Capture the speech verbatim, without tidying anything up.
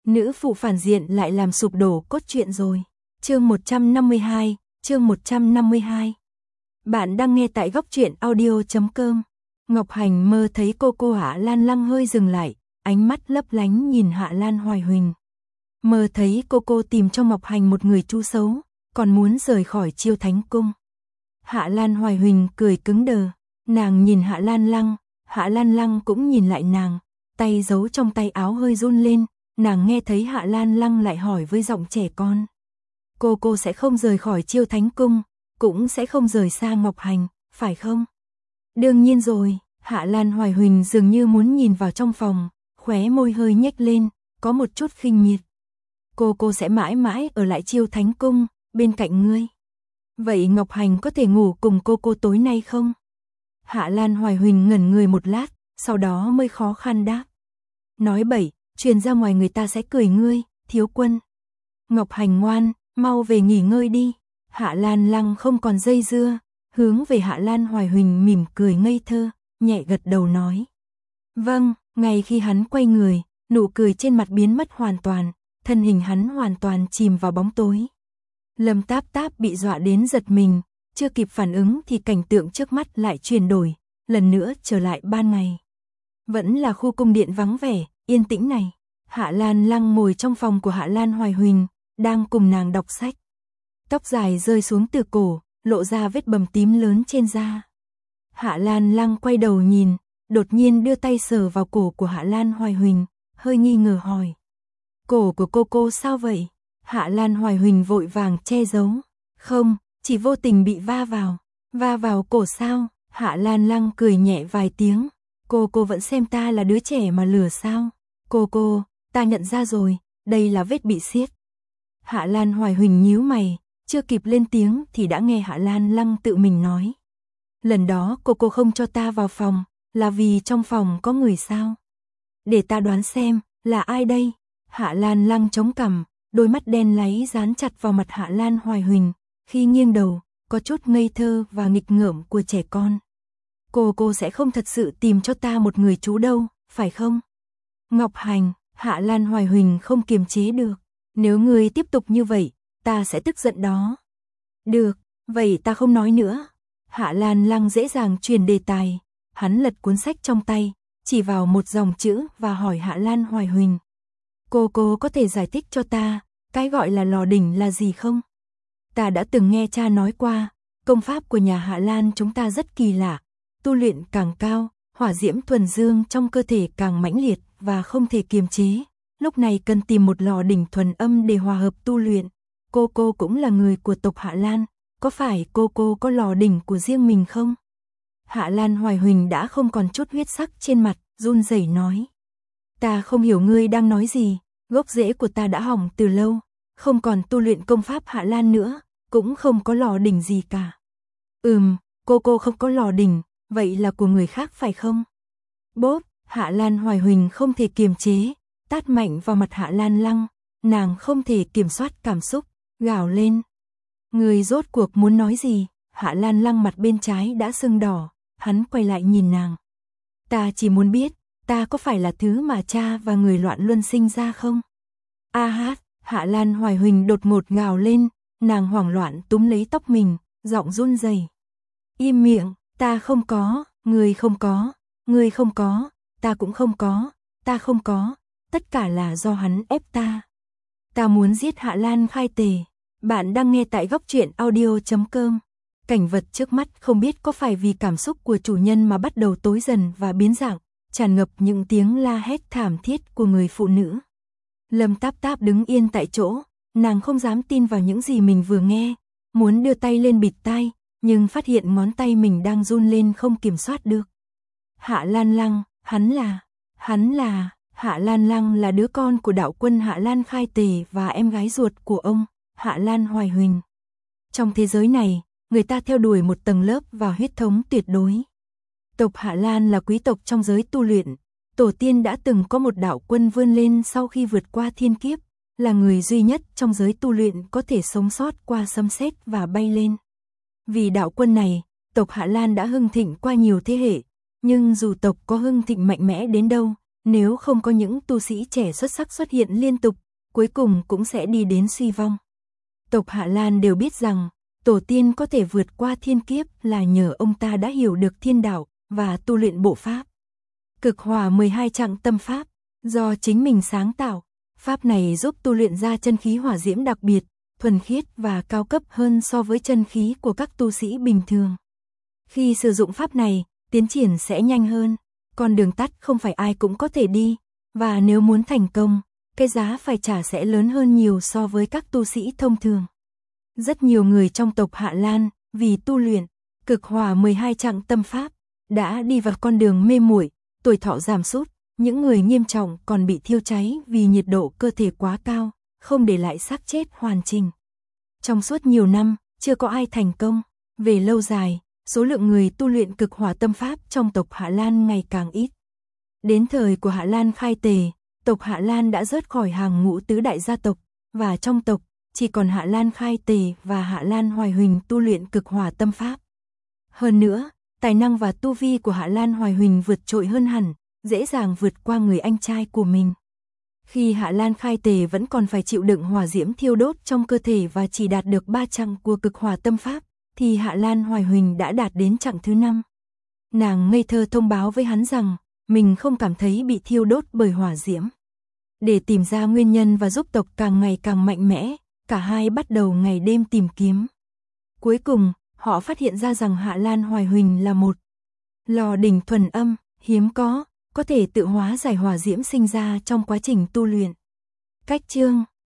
nữ phụ phản diện lại làm sụp đổ cốt truyện rồi. Chương một trăm năm mươi hai, chương một trăm năm mươi hai. Bạn đang nghe tại góc truyện audio chấm com. Ngọc Hành mơ thấy cô cô Hạ Lan Lăng hơi dừng lại, ánh mắt lấp lánh nhìn Hạ Lan Hoài Huỳnh. Mơ thấy cô cô tìm cho Ngọc Hành một người chú xấu, còn muốn rời khỏi Chiêu Thánh Cung. Hạ Lan Hoài Huỳnh cười cứng đờ, nàng nhìn Hạ Lan Lăng, Hạ Lan Lăng cũng nhìn lại nàng, tay giấu trong tay áo hơi run lên, nàng nghe thấy Hạ Lan Lăng lại hỏi với giọng trẻ con. Cô cô sẽ không rời khỏi Chiêu Thánh Cung, cũng sẽ không rời xa Ngọc Hành, phải không? Đương nhiên rồi, Hạ Lan Hoài Huỳnh dường như muốn nhìn vào trong phòng, khóe môi hơi nhếch lên, có một chút khinh miệt. Cô cô sẽ mãi mãi ở lại Chiêu Thánh Cung, bên cạnh ngươi. Vậy Ngọc Hành có thể ngủ cùng cô cô tối nay không? Hạ Lan Hoài Huỳnh ngẩn người một lát, sau đó mới khó khăn đáp. Nói bậy, truyền ra ngoài người ta sẽ cười ngươi, thiếu quân. Ngọc Hành ngoan, mau về nghỉ ngơi đi. Hạ Lan Lăng không còn dây dưa, hướng về Hạ Lan Hoài Huỳnh mỉm cười ngây thơ, nhẹ gật đầu nói. Vâng, ngay khi hắn quay người, nụ cười trên mặt biến mất hoàn toàn, thân hình hắn hoàn toàn chìm vào bóng tối. Lâm Táp Táp bị dọa đến giật mình, chưa kịp phản ứng thì cảnh tượng trước mắt lại chuyển đổi, lần nữa trở lại ban ngày. Vẫn là khu cung điện vắng vẻ, yên tĩnh này. Hạ Lan Lăng ngồi trong phòng của Hạ Lan Hoài Huỳnh, đang cùng nàng đọc sách. Tóc dài rơi xuống từ cổ, lộ ra vết bầm tím lớn trên da. Hạ Lan Lăng quay đầu nhìn, đột nhiên đưa tay sờ vào cổ của Hạ Lan Hoài Huỳnh, hơi nghi ngờ hỏi. Cổ của cô cô sao vậy? Hạ Lan Hoài Huỳnh vội vàng che giấu. Không, chỉ vô tình bị va vào. Va vào cổ sao? Hạ Lan Lăng cười nhẹ vài tiếng. Cô cô vẫn xem ta là đứa trẻ mà lừa sao? Cô cô, ta nhận ra rồi, đây là vết bị xiết. Hạ Lan Hoài Huỳnh nhíu mày, chưa kịp lên tiếng thì đã nghe Hạ Lan Lăng tự mình nói. Lần đó cô cô không cho ta vào phòng, là vì trong phòng có người sao? Để ta đoán xem, là ai đây? Hạ Lan Lăng chống cằm, đôi mắt đen láy dán chặt vào mặt Hạ Lan Hoài Huỳnh, khi nghiêng đầu, có chút ngây thơ và nghịch ngợm của trẻ con. Cô cô sẽ không thật sự tìm cho ta một người chú đâu, phải không? Ngọc Hành, Hạ Lan Hoài Huỳnh không kiềm chế được. Nếu ngươi tiếp tục như vậy, ta sẽ tức giận đó. Được, vậy ta không nói nữa. Hạ Lan Lăng dễ dàng truyền đề tài. Hắn lật cuốn sách trong tay, chỉ vào một dòng chữ và hỏi Hạ Lan Hoài Huỳnh. Cô cô có thể giải thích cho ta, cái gọi là lò đỉnh là gì không? Ta đã từng nghe cha nói qua, công pháp của nhà Hạ Lan chúng ta rất kỳ lạ. Tu luyện càng cao, hỏa diễm thuần dương trong cơ thể càng mãnh liệt và không thể kiềm chế. Lúc này cần tìm một lò đỉnh thuần âm để hòa hợp tu luyện. Cô cô cũng là người của tộc Hạ Lan, có phải cô cô có lò đỉnh của riêng mình không? Hạ Lan Hoài Huỳnh đã không còn chút huyết sắc trên mặt, run rẩy nói. Ta không hiểu ngươi đang nói gì, gốc rễ của ta đã hỏng từ lâu, không còn tu luyện công pháp Hạ Lan nữa, cũng không có lò đỉnh gì cả. Ừm, cô cô không có lò đỉnh, vậy là của người khác phải không? Bốp, Hạ Lan Hoài Huỳnh không thể kiềm chế, tát mạnh vào mặt Hạ Lan Lăng, nàng không thể kiểm soát cảm xúc, gào lên. Người rốt cuộc muốn nói gì? Hạ Lan Lăng mặt bên trái đã sưng đỏ, hắn quay lại nhìn nàng. Ta chỉ muốn biết, ta có phải là thứ mà cha và người loạn luân sinh ra không? A hát, Hạ Lan Hoài Huỳnh đột ngột gào lên, nàng hoảng loạn túm lấy tóc mình, giọng run rẩy. Im miệng, ta không có, người không có, người không có, ta cũng không có, ta không có, tất cả là do hắn ép ta. Ta muốn giết Hạ Lan Khai Tề. Bạn đang nghe tại góc truyện audio chấm com. Cảnh vật trước mắt không biết có phải vì cảm xúc của chủ nhân mà bắt đầu tối dần và biến dạng, tràn ngập những tiếng la hét thảm thiết của người phụ nữ. Lâm Táp Táp đứng yên tại chỗ, nàng không dám tin vào những gì mình vừa nghe, muốn đưa tay lên bịt tai, nhưng phát hiện ngón tay mình đang run lên không kiểm soát được. Hạ Lan Lăng, hắn là, hắn là, Hạ Lan Lăng là đứa con của đạo quân Hạ Lan Khai Tề và em gái ruột của ông, Hạ Lan Hoài Huỳnh. Trong thế giới này, người ta theo đuổi một tầng lớp và huyết thống tuyệt đối. Tộc Hạ Lan là quý tộc trong giới tu luyện, tổ tiên đã từng có một đạo quân vươn lên sau khi vượt qua thiên kiếp, là người duy nhất trong giới tu luyện có thể sống sót qua sấm sét và bay lên. Vì đạo quân này, tộc Hạ Lan đã hưng thịnh qua nhiều thế hệ, nhưng dù tộc có hưng thịnh mạnh mẽ đến đâu, Nếu không có những tu sĩ trẻ xuất sắc xuất hiện liên tục, cuối cùng cũng sẽ đi đến suy vong. Tộc Hạ Lan đều biết rằng, tổ tiên có thể vượt qua thiên kiếp là nhờ ông ta đã hiểu được thiên đạo và tu luyện bộ pháp. Cực hỏa mười hai trạng tâm pháp, do chính mình sáng tạo, pháp này giúp tu luyện ra chân khí hỏa diễm đặc biệt, thuần khiết và cao cấp hơn so với chân khí của các tu sĩ bình thường. Khi sử dụng pháp này, tiến triển sẽ nhanh hơn, con đường tắt không phải ai cũng có thể đi, và nếu muốn thành công, cái giá phải trả sẽ lớn hơn nhiều so với các tu sĩ thông thường. Rất nhiều người trong tộc Hạ Lan, vì tu luyện cực hỏa mười hai trạng tâm pháp, đã đi vào con đường mê muội, tuổi thọ giảm sút, những người nghiêm trọng còn bị thiêu cháy vì nhiệt độ cơ thể quá cao, không để lại xác chết hoàn chỉnh. Trong suốt nhiều năm, chưa có ai thành công. Về lâu dài, số lượng người tu luyện cực hỏa tâm pháp trong tộc Hạ Lan ngày càng ít. Đến thời của Hạ Lan Khai Tề, tộc Hạ Lan đã rớt khỏi hàng ngũ tứ đại gia tộc, và trong tộc, chỉ còn Hạ Lan Khai Tề và Hạ Lan Hoài Huỳnh tu luyện cực hỏa tâm pháp. Hơn nữa, tài năng và tu vi của Hạ Lan Hoài Huỳnh vượt trội hơn hẳn, dễ dàng vượt qua người anh trai của mình. Khi Hạ Lan Khai Tề vẫn còn phải chịu đựng hỏa diễm thiêu đốt trong cơ thể và chỉ đạt được ba chặng của cực hỏa tâm pháp, thì Hạ Lan Hoài Huỳnh đã đạt đến chặng thứ năm. Nàng ngây thơ thông báo với hắn rằng, mình không cảm thấy bị thiêu đốt bởi hỏa diễm. Để tìm ra nguyên nhân và giúp tộc càng ngày càng mạnh mẽ, cả hai bắt đầu ngày đêm tìm kiếm. Cuối cùng, họ phát hiện ra rằng Hạ Lan Hoài Huỳnh là một lò đỉnh thuần âm, hiếm có, có thể tự hóa giải hỏa diễm sinh ra trong quá trình tu luyện. Cách chương